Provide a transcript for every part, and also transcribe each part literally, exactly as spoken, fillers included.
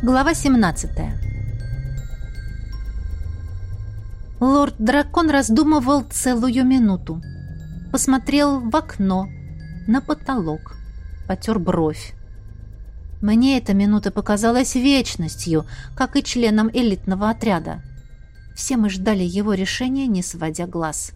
Глава семнадцатая. Лорд-дракон раздумывал целую минуту. Посмотрел в окно, на потолок, потер бровь. Мне эта минута показалась вечностью, как и членам элитного отряда. Все мы ждали его решения, не сводя глаз.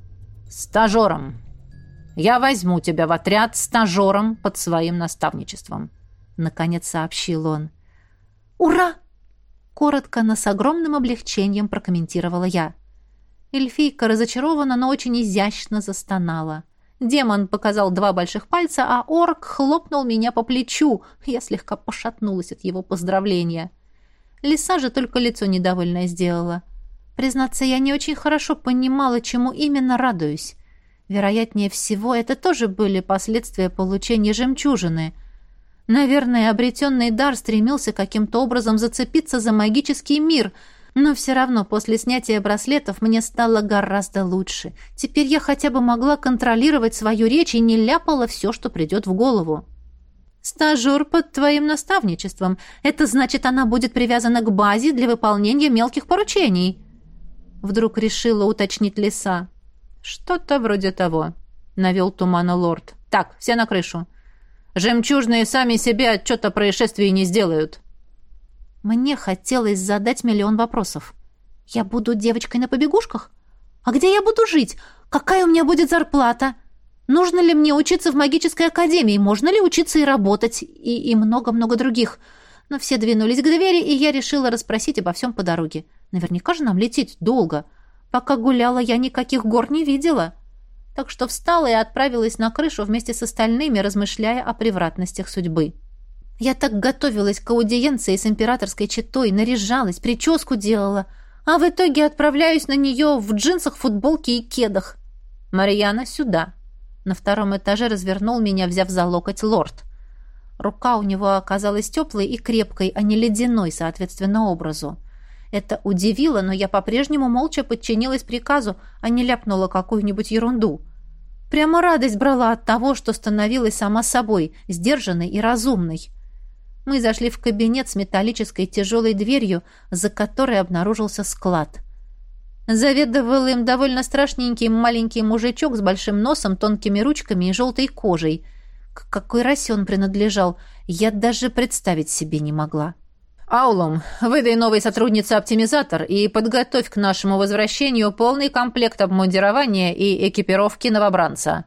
«Стажером! Я возьму тебя в отряд стажером под своим наставничеством», — наконец сообщил он. «Ура!» — коротко, но с огромным облегчением прокомментировала я. Эльфийка разочарованно, но очень изящно застонала. Демон показал два больших пальца, а орк хлопнул меня по плечу. Я слегка пошатнулась от его поздравления. Лиса же только лицо недовольное сделала. Признаться, я не очень хорошо понимала, чему именно радуюсь. Вероятнее всего, это тоже были последствия получения жемчужины. Наверное, обретенный дар стремился каким-то образом зацепиться за магический мир, но все равно после снятия браслетов мне стало гораздо лучше. Теперь я хотя бы могла контролировать свою речь и не ляпала все, что придет в голову. «Стажер под твоим наставничеством. Это значит, она будет привязана к базе для выполнения мелких поручений», — вдруг решила уточнить лиса. «Что-то вроде того», — навел тумана лорд. «Так, все на крышу. Жемчужные сами себе отчет о происшествии не сделают». Мне хотелось задать миллион вопросов. Я буду девочкой на побегушках? А где я буду жить? Какая у меня будет зарплата? Нужно ли мне учиться в магической академии? Можно ли учиться и работать? И, и много-много других. Но все двинулись к двери, и я решила расспросить обо всем по дороге. Наверняка же нам лететь долго. Пока гуляла, я никаких гор не видела. Так что встала и отправилась на крышу вместе с остальными, размышляя о превратностях судьбы. Я так готовилась к аудиенции с императорской четой, наряжалась, прическу делала, а в итоге отправляюсь на нее в джинсах, футболке и кедах. «Марьяна, сюда!» На втором этаже развернул меня, взяв за локоть лорд. Рука у него оказалась теплой и крепкой, а не ледяной, соответственно, образу. Это удивило, но я по-прежнему молча подчинилась приказу, а не ляпнула какую-нибудь ерунду. Прямо радость брала от того, что становилась сама собой, сдержанной и разумной. Мы зашли в кабинет с металлической тяжелой дверью, за которой обнаружился склад. Заведовал им довольно страшненький маленький мужичок с большим носом, тонкими ручками и желтой кожей. К какой расе он принадлежал, я даже представить себе не могла. «Аулум, выдай новой сотруднице оптимизатор и подготовь к нашему возвращению полный комплект обмундирования и экипировки новобранца».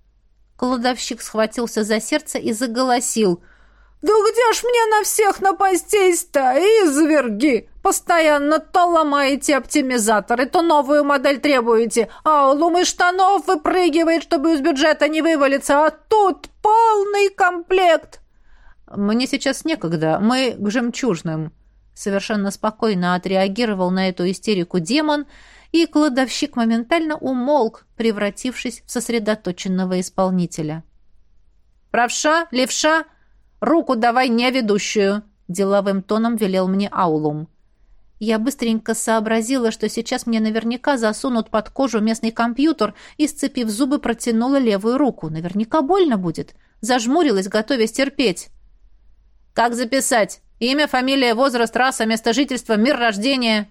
Кладовщик схватился за сердце и заголосил: «Да где ж мне на всех напастись-то, изверги! Постоянно то ломаете оптимизаторы, то новую модель требуете, аулум из штанов выпрыгивает, чтобы из бюджета не вывалиться, а тут полный комплект!» «Мне сейчас некогда, мы к жемчужным», — совершенно спокойно отреагировал на эту истерику демон, и кладовщик моментально умолк, превратившись в сосредоточенного исполнителя. «Правша, левша, руку давай не ведущую», — деловым тоном велел мне аулум. Я быстренько сообразила, что сейчас мне наверняка засунут под кожу местный компьютер, и, сцепив зубы, протянула левую руку. Наверняка больно будет. Зажмурилась, готовясь терпеть. «Как записать? Имя, фамилия, возраст, раса, место жительства, мир рождения?»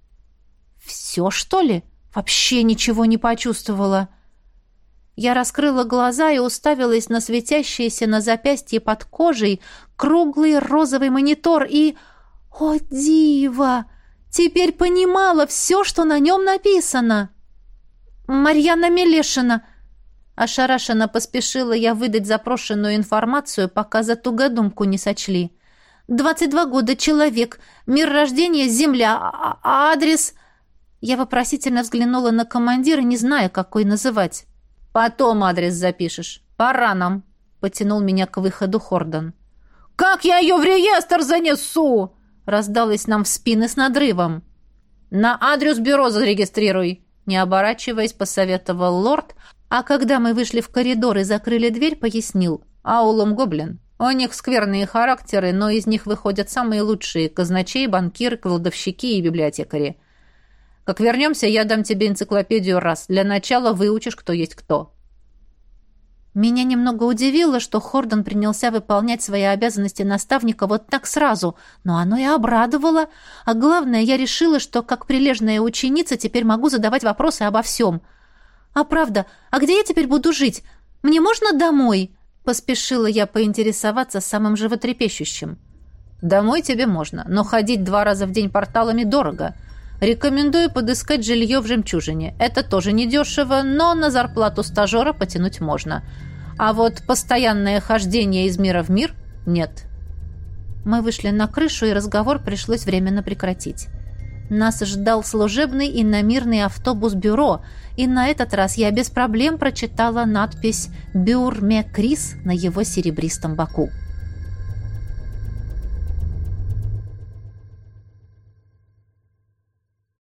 «Все, что ли? Вообще ничего не почувствовала». Я раскрыла глаза и уставилась на светящийся на запястье под кожей круглый розовый монитор и... О, диво! Теперь понимала все, что на нем написано. «Марьяна Мелешина». Ошарашенно поспешила я выдать запрошенную информацию, пока за тугодумку не сочли. «Двадцать два года, человек, мир рождения, земля, а, а адрес...» Я вопросительно взглянула на командира, не зная, какой называть. «Потом адрес запишешь. Пора нам», — потянул меня к выходу Хордон. «Как я ее в реестр занесу?» — раздалось нам в спины с надрывом. «На адрес бюро зарегистрируй», — не оборачиваясь, посоветовал лорд, а когда мы вышли в коридор и закрыли дверь, пояснил. «Аулум гоблин. У них скверные характеры, но из них выходят самые лучшие казначей, банкиры, кладовщики и библиотекари. Как вернемся, я дам тебе энциклопедию раз. Для начала выучишь, кто есть кто». Меня немного удивило, что Хордон принялся выполнять свои обязанности наставника вот так сразу, но оно и обрадовало. А главное, я решила, что как прилежная ученица теперь могу задавать вопросы обо всем. «А правда, а где я теперь буду жить? Мне можно домой?» Поспешила я поинтересоваться самым животрепещущим. «Домой тебе можно, но ходить два раза в день порталами дорого. Рекомендую подыскать жилье в «Жемчужине». Это тоже недешево, но на зарплату стажера потянуть можно. А вот постоянное хождение из мира в мир – нет». Мы вышли на крышу, и разговор пришлось временно прекратить. Нас ждал служебный иномирный автобус-бюро, и на этот раз я без проблем прочитала надпись «Бюрме Крис» на его серебристом боку.